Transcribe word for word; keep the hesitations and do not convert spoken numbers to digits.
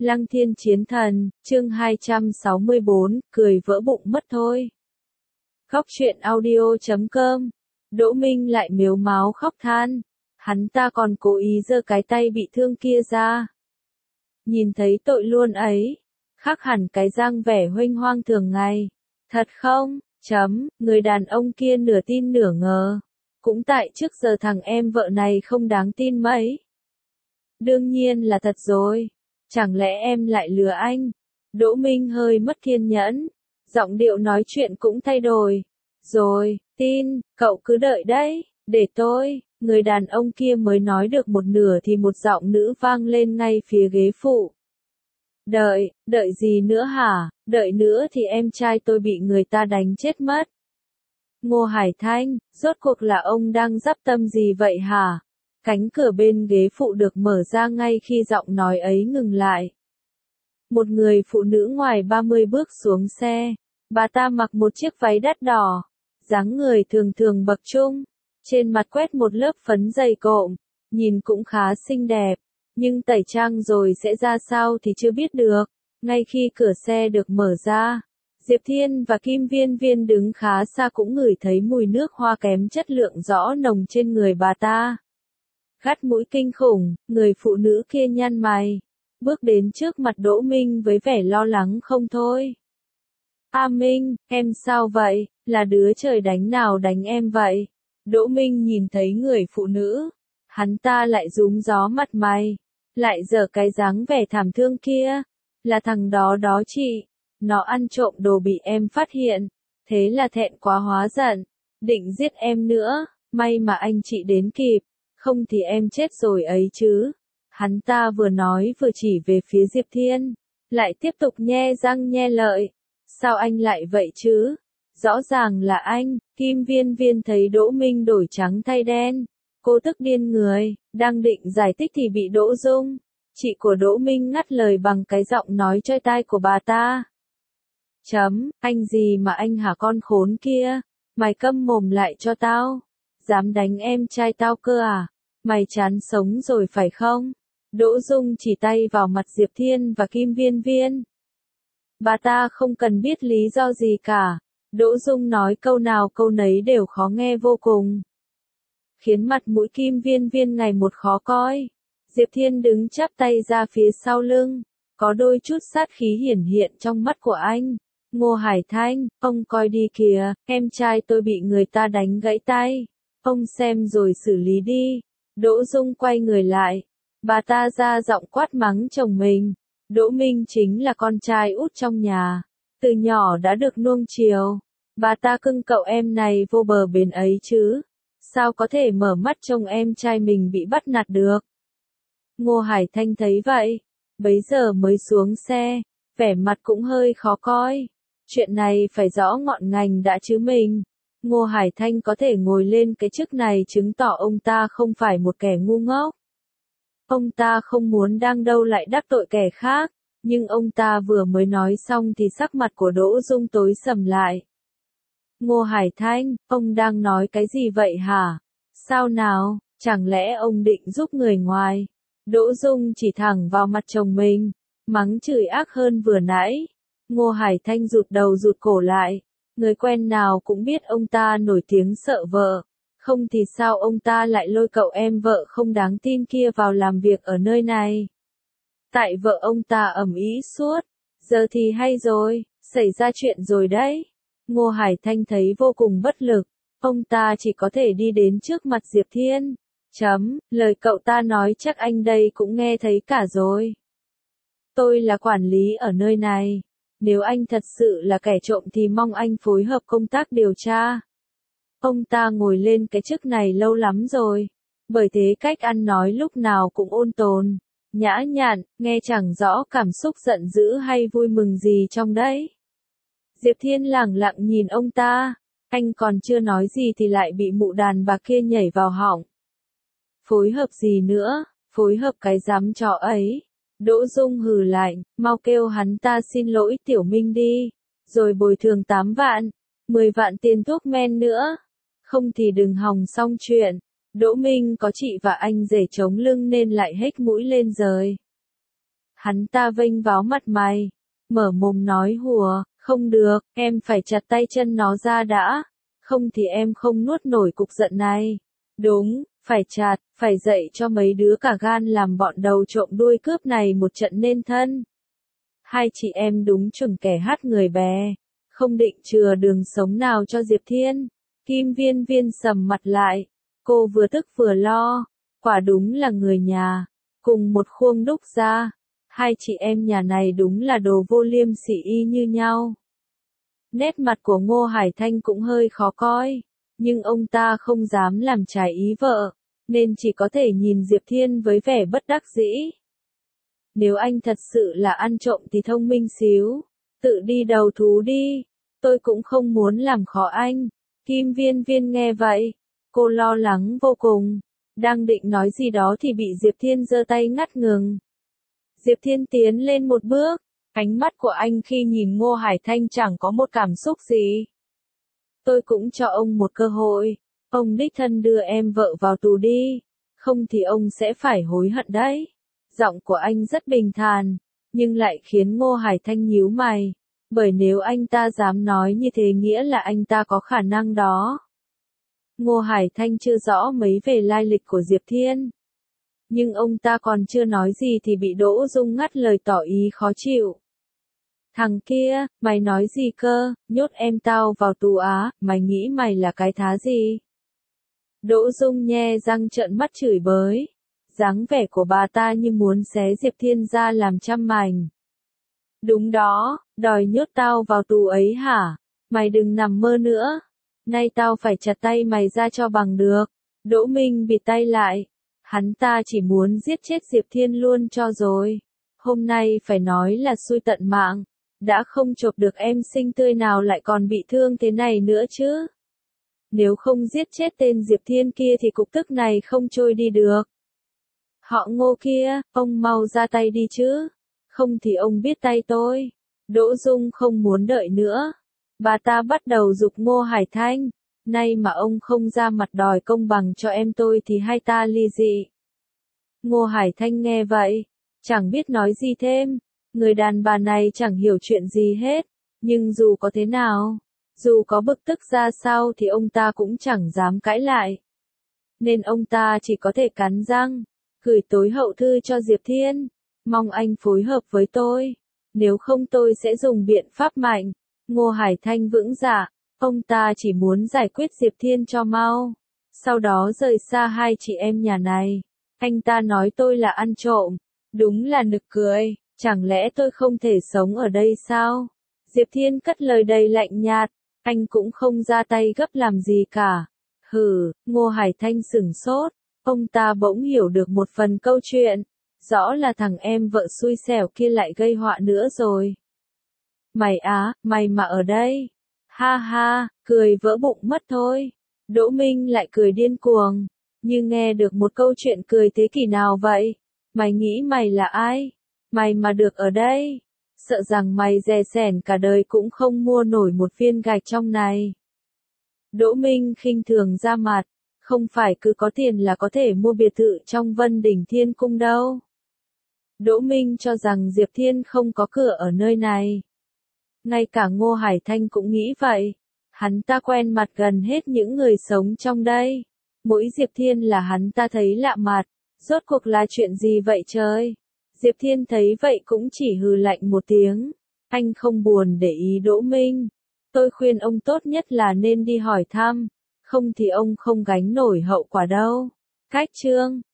Lăng Thiên Chiến Thần, chương hai trăm sáu mươi bốn, cười vỡ bụng mất thôi. Khóc chuyện audio chấm com. Đỗ Minh lại mếu máo khóc than. Hắn ta còn cố ý giơ cái tay bị thương kia ra. Nhìn thấy tội luôn ấy. Khác hẳn cái dáng vẻ huênh hoang thường ngày. Thật không? Chấm, người đàn ông kia nửa tin nửa ngờ. Cũng tại trước giờ thằng em vợ này không đáng tin mấy. Đương nhiên là thật rồi. Chẳng lẽ em lại lừa anh? Đỗ Minh hơi mất kiên nhẫn. Giọng điệu nói chuyện cũng thay đổi. Rồi, tin, cậu cứ đợi đấy, để tôi. Người đàn ông kia mới nói được một nửa thì một giọng nữ vang lên ngay phía ghế phụ. Đợi, đợi gì nữa hả? Đợi nữa thì em trai tôi bị người ta đánh chết mất. Ngô Hải Thanh, rốt cuộc là ông đang dắp tâm gì vậy hả? Cánh cửa bên ghế phụ được mở ra ngay khi giọng nói ấy ngừng lại. Một người phụ nữ ngoài ba mươi bước xuống xe. Bà ta mặc một chiếc váy đắt đỏ. Dáng người thường thường bậc trung. Trên mặt quét một lớp phấn dày cộm. Nhìn cũng khá xinh đẹp. Nhưng tẩy trang rồi sẽ ra sao thì chưa biết được. Ngay khi cửa xe được mở ra, Diệp Thiên và Kim Viên Viên đứng khá xa cũng ngửi thấy mùi nước hoa kém chất lượng rõ nồng trên người bà ta. Gắt mũi kinh khủng, người phụ nữ kia nhăn mày, bước đến trước mặt Đỗ Minh với vẻ lo lắng không thôi. A Minh, em sao vậy, là đứa trời đánh nào đánh em vậy? Đỗ Minh nhìn thấy người phụ nữ, hắn ta lại rúm gió mặt mày, lại giở cái dáng vẻ thảm thương kia. Là thằng đó đó chị, nó ăn trộm đồ bị em phát hiện, thế là thẹn quá hóa giận, định giết em nữa, may mà anh chị đến kịp. Không thì em chết rồi ấy chứ. Hắn ta vừa nói vừa chỉ về phía Diệp Thiên. Lại tiếp tục nhe răng nhe lợi. Sao anh lại vậy chứ? Rõ ràng là anh. Kim Viên Viên thấy Đỗ Minh đổi trắng thay đen. Cô tức điên người. Đang định giải thích thì bị Đỗ Dung, chị của Đỗ Minh ngắt lời bằng cái giọng nói choi tai của bà ta. Chấm, anh gì mà anh hả con khốn kia? Mày câm mồm lại cho tao. Dám đánh em trai tao cơ à? Mày chán sống rồi phải không? Đỗ Dung chỉ tay vào mặt Diệp Thiên và Kim Viên Viên. Bà ta không cần biết lý do gì cả. Đỗ Dung nói câu nào câu nấy đều khó nghe vô cùng. Khiến mặt mũi Kim Viên Viên ngày một khó coi. Diệp Thiên đứng chắp tay ra phía sau lưng. Có đôi chút sát khí hiển hiện trong mắt của anh. Ngô Hải Thanh, ông coi đi kìa, em trai tôi bị người ta đánh gãy tay. Ông xem rồi xử lý đi. Đỗ Dung quay người lại. Bà ta ra giọng quát mắng chồng mình. Đỗ Minh chính là con trai út trong nhà. Từ nhỏ đã được nuông chiều. Bà ta cưng cậu em này vô bờ bến ấy chứ. Sao có thể mở mắt trông em trai mình bị bắt nạt được. Ngô Hải Thanh thấy vậy. Bấy giờ mới xuống xe. Vẻ mặt cũng hơi khó coi. Chuyện này phải rõ ngọn ngành đã chứ mình. Ngô Hải Thanh có thể ngồi lên cái chức này chứng tỏ ông ta không phải một kẻ ngu ngốc. Ông ta không muốn đang đâu lại đắc tội kẻ khác, nhưng ông ta vừa mới nói xong thì sắc mặt của Đỗ Dung tối sầm lại. Ngô Hải Thanh, ông đang nói cái gì vậy hả? Sao nào, chẳng lẽ ông định giúp người ngoài? Đỗ Dung chỉ thẳng vào mặt chồng mình, mắng chửi ác hơn vừa nãy. Ngô Hải Thanh rụt đầu rụt cổ lại. Người quen nào cũng biết ông ta nổi tiếng sợ vợ. Không thì sao ông ta lại lôi cậu em vợ không đáng tin kia vào làm việc ở nơi này. Tại vợ ông ta ầm ĩ suốt. Giờ thì hay rồi, xảy ra chuyện rồi đấy. Ngô Hải Thanh thấy vô cùng bất lực. Ông ta chỉ có thể đi đến trước mặt Diệp Thiên. Chấm, lời cậu ta nói chắc anh đây cũng nghe thấy cả rồi. Tôi là quản lý ở nơi này. Nếu anh thật sự là kẻ trộm thì mong anh phối hợp công tác điều tra. Ông ta ngồi lên cái chức này lâu lắm rồi. Bởi thế cách ăn nói lúc nào cũng ôn tồn, nhã nhặn, nghe chẳng rõ cảm xúc giận dữ hay vui mừng gì trong đấy. Diệp Thiên lẳng lặng nhìn ông ta. Anh còn chưa nói gì thì lại bị mụ đàn bà kia nhảy vào họng. Phối hợp gì nữa, phối hợp cái dám chó ấy. Đỗ Dung hừ lạnh, mau kêu hắn ta xin lỗi Tiểu Minh đi, rồi bồi thường tám vạn, mười vạn tiền thuốc men nữa. Không thì đừng hòng xong chuyện. Đỗ Minh có chị và anh rể chống lưng nên lại hếch mũi lên rời. Hắn ta vênh váo mặt mày, mở mồm nói hùa, không được, em phải chặt tay chân nó ra đã, không thì em không nuốt nổi cục giận này. Đúng, phải chặt, phải dạy cho mấy đứa cả gan làm bọn đầu trộm đuôi cướp này một trận nên thân. Hai chị em đúng chuẩn kẻ hát người bè, không định chừa đường sống nào cho Diệp Thiên. Kim Viên Viên sầm mặt lại, cô vừa tức vừa lo, quả đúng là người nhà, cùng một khuôn đúc ra, hai chị em nhà này đúng là đồ vô liêm sỉ y như nhau. Nét mặt của Ngô Hải Thanh cũng hơi khó coi, nhưng ông ta không dám làm trái ý vợ, nên chỉ có thể nhìn Diệp Thiên với vẻ bất đắc dĩ. Nếu anh thật sự là ăn trộm thì thông minh xíu, tự đi đầu thú đi, tôi cũng không muốn làm khó anh. Kim Viên Viên nghe vậy, cô lo lắng vô cùng, đang định nói gì đó thì bị Diệp Thiên giơ tay ngắt ngừng. Diệp Thiên tiến lên một bước, ánh mắt của anh khi nhìn Ngô Hải Thanh chẳng có một cảm xúc gì. Tôi cũng cho ông một cơ hội, ông đích thân đưa em vợ vào tù đi, không thì ông sẽ phải hối hận đấy. Giọng của anh rất bình thản, nhưng lại khiến Ngô Hải Thanh nhíu mày, bởi nếu anh ta dám nói như thế nghĩa là anh ta có khả năng đó. Ngô Hải Thanh chưa rõ mấy về lai lịch của Diệp Thiên, nhưng ông ta còn chưa nói gì thì bị Đỗ Dung ngắt lời tỏ ý khó chịu. Thằng kia, mày nói gì cơ, nhốt em tao vào tù á, mày nghĩ mày là cái thá gì? Đỗ Dung nhe răng trợn mắt chửi bới, dáng vẻ của bà ta như muốn xé Diệp Thiên ra làm trăm mảnh. Đúng đó, đòi nhốt tao vào tù ấy hả? Mày đừng nằm mơ nữa. Nay tao phải chặt tay mày ra cho bằng được. Đỗ Minh bịt tay lại. Hắn ta chỉ muốn giết chết Diệp Thiên luôn cho rồi. Hôm nay phải nói là xui tận mạng. Đã không chộp được em xinh tươi nào lại còn bị thương thế này nữa chứ. Nếu không giết chết tên Diệp Thiên kia thì cục tức này không trôi đi được. Họ Ngô kia, ông mau ra tay đi chứ. Không thì ông biết tay tôi. Đỗ Dung không muốn đợi nữa. Bà ta bắt đầu giục Ngô Hải Thanh. Nay mà ông không ra mặt đòi công bằng cho em tôi thì hai ta ly dị. Ngô Hải Thanh nghe vậy, chẳng biết nói gì thêm. Người đàn bà này chẳng hiểu chuyện gì hết. Nhưng dù có thế nào, dù có bực tức ra sao thì ông ta cũng chẳng dám cãi lại. Nên ông ta chỉ có thể cắn răng, gửi tối hậu thư cho Diệp Thiên. Mong anh phối hợp với tôi. Nếu không tôi sẽ dùng biện pháp mạnh. Ngô Hải Thanh vững dạ. Ông ta chỉ muốn giải quyết Diệp Thiên cho mau. Sau đó rời xa hai chị em nhà này. Anh ta nói tôi là ăn trộm. Đúng là nực cười. Chẳng lẽ tôi không thể sống ở đây sao? Diệp Thiên cất lời đầy lạnh nhạt. Anh cũng không ra tay gấp làm gì cả. Hừ, Ngô Hải Thanh sửng sốt. Ông ta bỗng hiểu được một phần câu chuyện. Rõ là thằng em vợ xui xẻo kia lại gây họa nữa rồi. Mày á, mày mà ở đây. Ha ha, cười vỡ bụng mất thôi. Đỗ Minh lại cười điên cuồng. Như nghe được một câu chuyện cười thế kỷ nào vậy? Mày nghĩ mày là ai? Mày mà được ở đây. Sợ rằng mày dè sẻn cả đời cũng không mua nổi một viên gạch trong này. Đỗ Minh khinh thường ra mặt. Không phải cứ có tiền là có thể mua biệt thự trong Vân Đỉnh Thiên Cung đâu. Đỗ Minh cho rằng Diệp Thiên không có cửa ở nơi này. Ngay cả Ngô Hải Thanh cũng nghĩ vậy. Hắn ta quen mặt gần hết những người sống trong đây. Mỗi Diệp Thiên là hắn ta thấy lạ mặt. Rốt cuộc là chuyện gì vậy trời? Diệp Thiên thấy vậy cũng chỉ hừ lạnh một tiếng. Anh không buồn để ý Đỗ Minh. Tôi khuyên ông tốt nhất là nên đi hỏi thăm. Không thì ông không gánh nổi hậu quả đâu. Cách chương